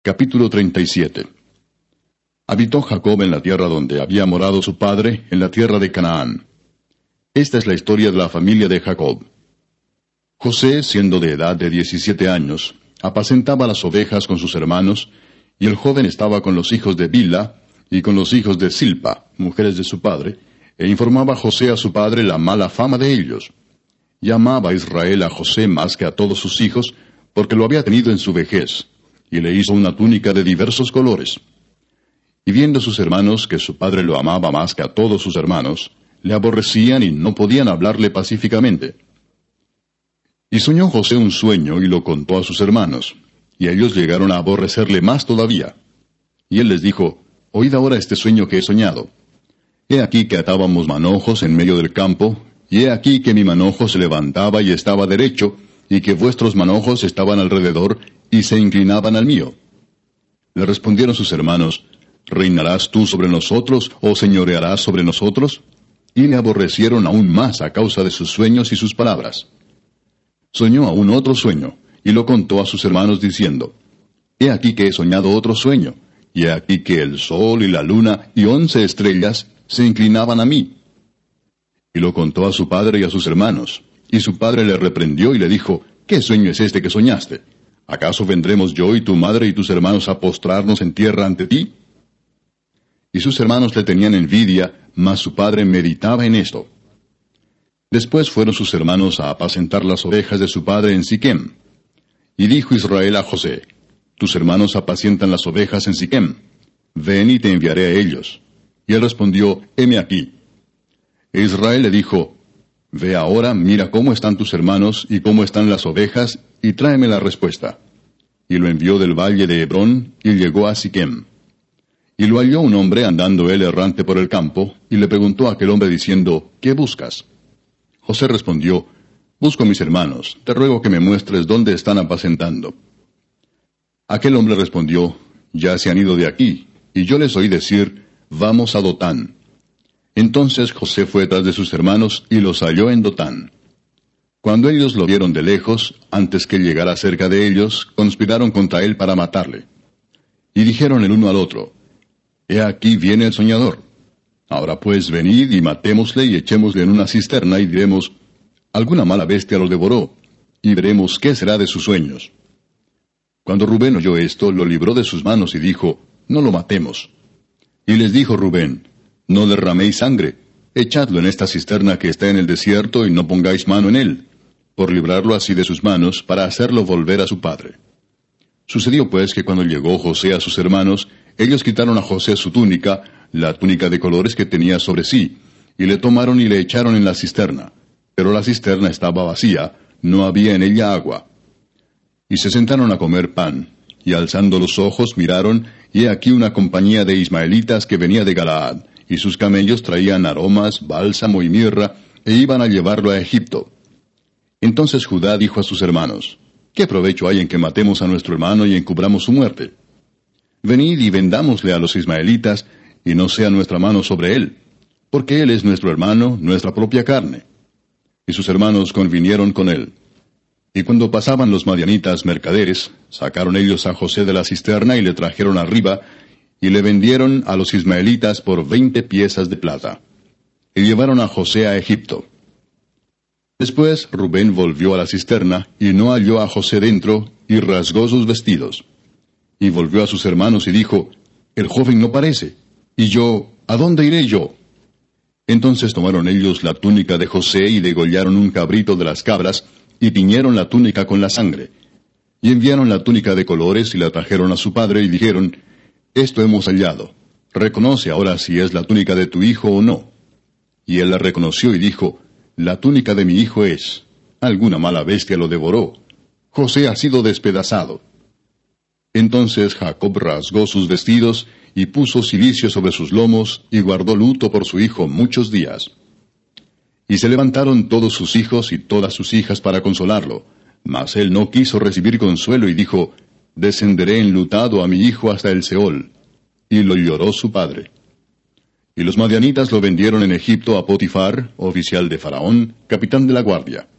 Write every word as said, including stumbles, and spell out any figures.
Capítulo treinta y siete. Habitó Jacob en la tierra donde había morado su padre, en la tierra de Canaán. Esta es la historia de la familia de Jacob. José, siendo de edad de diecisiete años, apacentaba las ovejas con sus hermanos, y el joven estaba con los hijos de Bilha y con los hijos de Silpa, mujeres de su padre, e informaba José a su padre la mala fama de ellos. Y amaba Israel a José más que a todos sus hijos, porque lo había tenido en su vejez, y le hizo una túnica de diversos colores. Y viendo sus hermanos que su padre lo amaba más que a todos sus hermanos, le aborrecían y no podían hablarle pacíficamente. Y soñó José un sueño y lo contó a sus hermanos, y ellos llegaron a aborrecerle más todavía. Y él les dijo, Oíd ahora este sueño que he soñado. He aquí que atábamos manojos en medio del campo, y he aquí que mi manojo se levantaba y estaba derecho, y que vuestros manojos estaban alrededor, y se inclinaban al mío. Le respondieron sus hermanos, ¿Reinarás tú sobre nosotros, o señorearás sobre nosotros? Y le aborrecieron aún más a causa de sus sueños y sus palabras. Soñó aún otro sueño, y lo contó a sus hermanos diciendo, He aquí que he soñado otro sueño, y he aquí que el sol y la luna y once estrellas se inclinaban a mí. Y lo contó a su padre y a sus hermanos, y su padre le reprendió y le dijo, ¿Qué sueño es este que soñaste? ¿Acaso vendremos yo y tu madre y tus hermanos a postrarnos en tierra ante ti? Y sus hermanos le tenían envidia, mas su padre meditaba en esto. Después fueron sus hermanos a apacentar las ovejas de su padre en Siquem. Y dijo Israel a José, Tus hermanos apacientan las ovejas en Siquem. Ven y te enviaré a ellos. Y él respondió, Heme aquí. E Israel le dijo, Ve ahora, mira cómo están tus hermanos y cómo están las ovejas, y tráeme la respuesta. Y lo envió del valle de Hebrón, y llegó a Siquem. Y lo halló un hombre andando él errante por el campo, y le preguntó a aquel hombre diciendo, ¿Qué buscas? José respondió, Busco a mis hermanos, te ruego que me muestres dónde están apacentando. Aquel hombre respondió, Ya se han ido de aquí, y yo les oí decir, Vamos a Dotán. Entonces José fue tras de sus hermanos, y los halló en Dotán. Cuando ellos lo vieron de lejos, antes que llegara cerca de ellos, conspiraron contra él para matarle. Y dijeron el uno al otro, He aquí viene el soñador. Ahora pues venid y matémosle y echémosle en una cisterna y diremos, alguna mala bestia lo devoró, y veremos qué será de sus sueños. Cuando Rubén oyó esto, lo libró de sus manos y dijo, no lo matemos. Y les dijo Rubén, no derraméis sangre, echadlo en esta cisterna que está en el desierto y no pongáis mano en él, por librarlo así de sus manos, para hacerlo volver a su padre. Sucedió pues que cuando llegó José a sus hermanos, ellos quitaron a José su túnica, la túnica de colores que tenía sobre sí, y le tomaron y le echaron en la cisterna. Pero la cisterna estaba vacía, no había en ella agua. Y se sentaron a comer pan, y alzando los ojos miraron, y he aquí una compañía de ismaelitas que venía de Galaad, y sus camellos traían aromas, bálsamo y mirra, e iban a llevarlo a Egipto. Entonces Judá dijo a sus hermanos, ¿qué provecho hay en que matemos a nuestro hermano y encubramos su muerte? Venid y vendámosle a los ismaelitas, y no sea nuestra mano sobre él, porque él es nuestro hermano, nuestra propia carne. Y sus hermanos convinieron con él. Y cuando pasaban los madianitas mercaderes, sacaron ellos a José de la cisterna y le trajeron arriba, y le vendieron a los ismaelitas por veinte piezas de plata. Y llevaron a José a Egipto. Después Rubén volvió a la cisterna, y no halló a José dentro, y rasgó sus vestidos. Y volvió a sus hermanos y dijo, el joven no parece. Y yo, ¿a dónde iré yo? Entonces tomaron ellos la túnica de José y degollaron un cabrito de las cabras, y tiñeron la túnica con la sangre. Y enviaron la túnica de colores y la trajeron a su padre y dijeron, esto hemos hallado. Reconoce ahora si es la túnica de tu hijo o no. Y él la reconoció y dijo, la túnica de mi hijo es. Alguna mala bestia lo devoró. José ha sido despedazado. Entonces Jacob rasgó sus vestidos, y puso cilicio sobre sus lomos, y guardó luto por su hijo muchos días. Y se levantaron todos sus hijos y todas sus hijas para consolarlo, mas él no quiso recibir consuelo, y dijo, descenderé enlutado a mi hijo hasta el Seol. Y lo lloró su padre. Y los madianitas lo vendieron en Egipto a Potifar, oficial de Faraón, capitán de la guardia.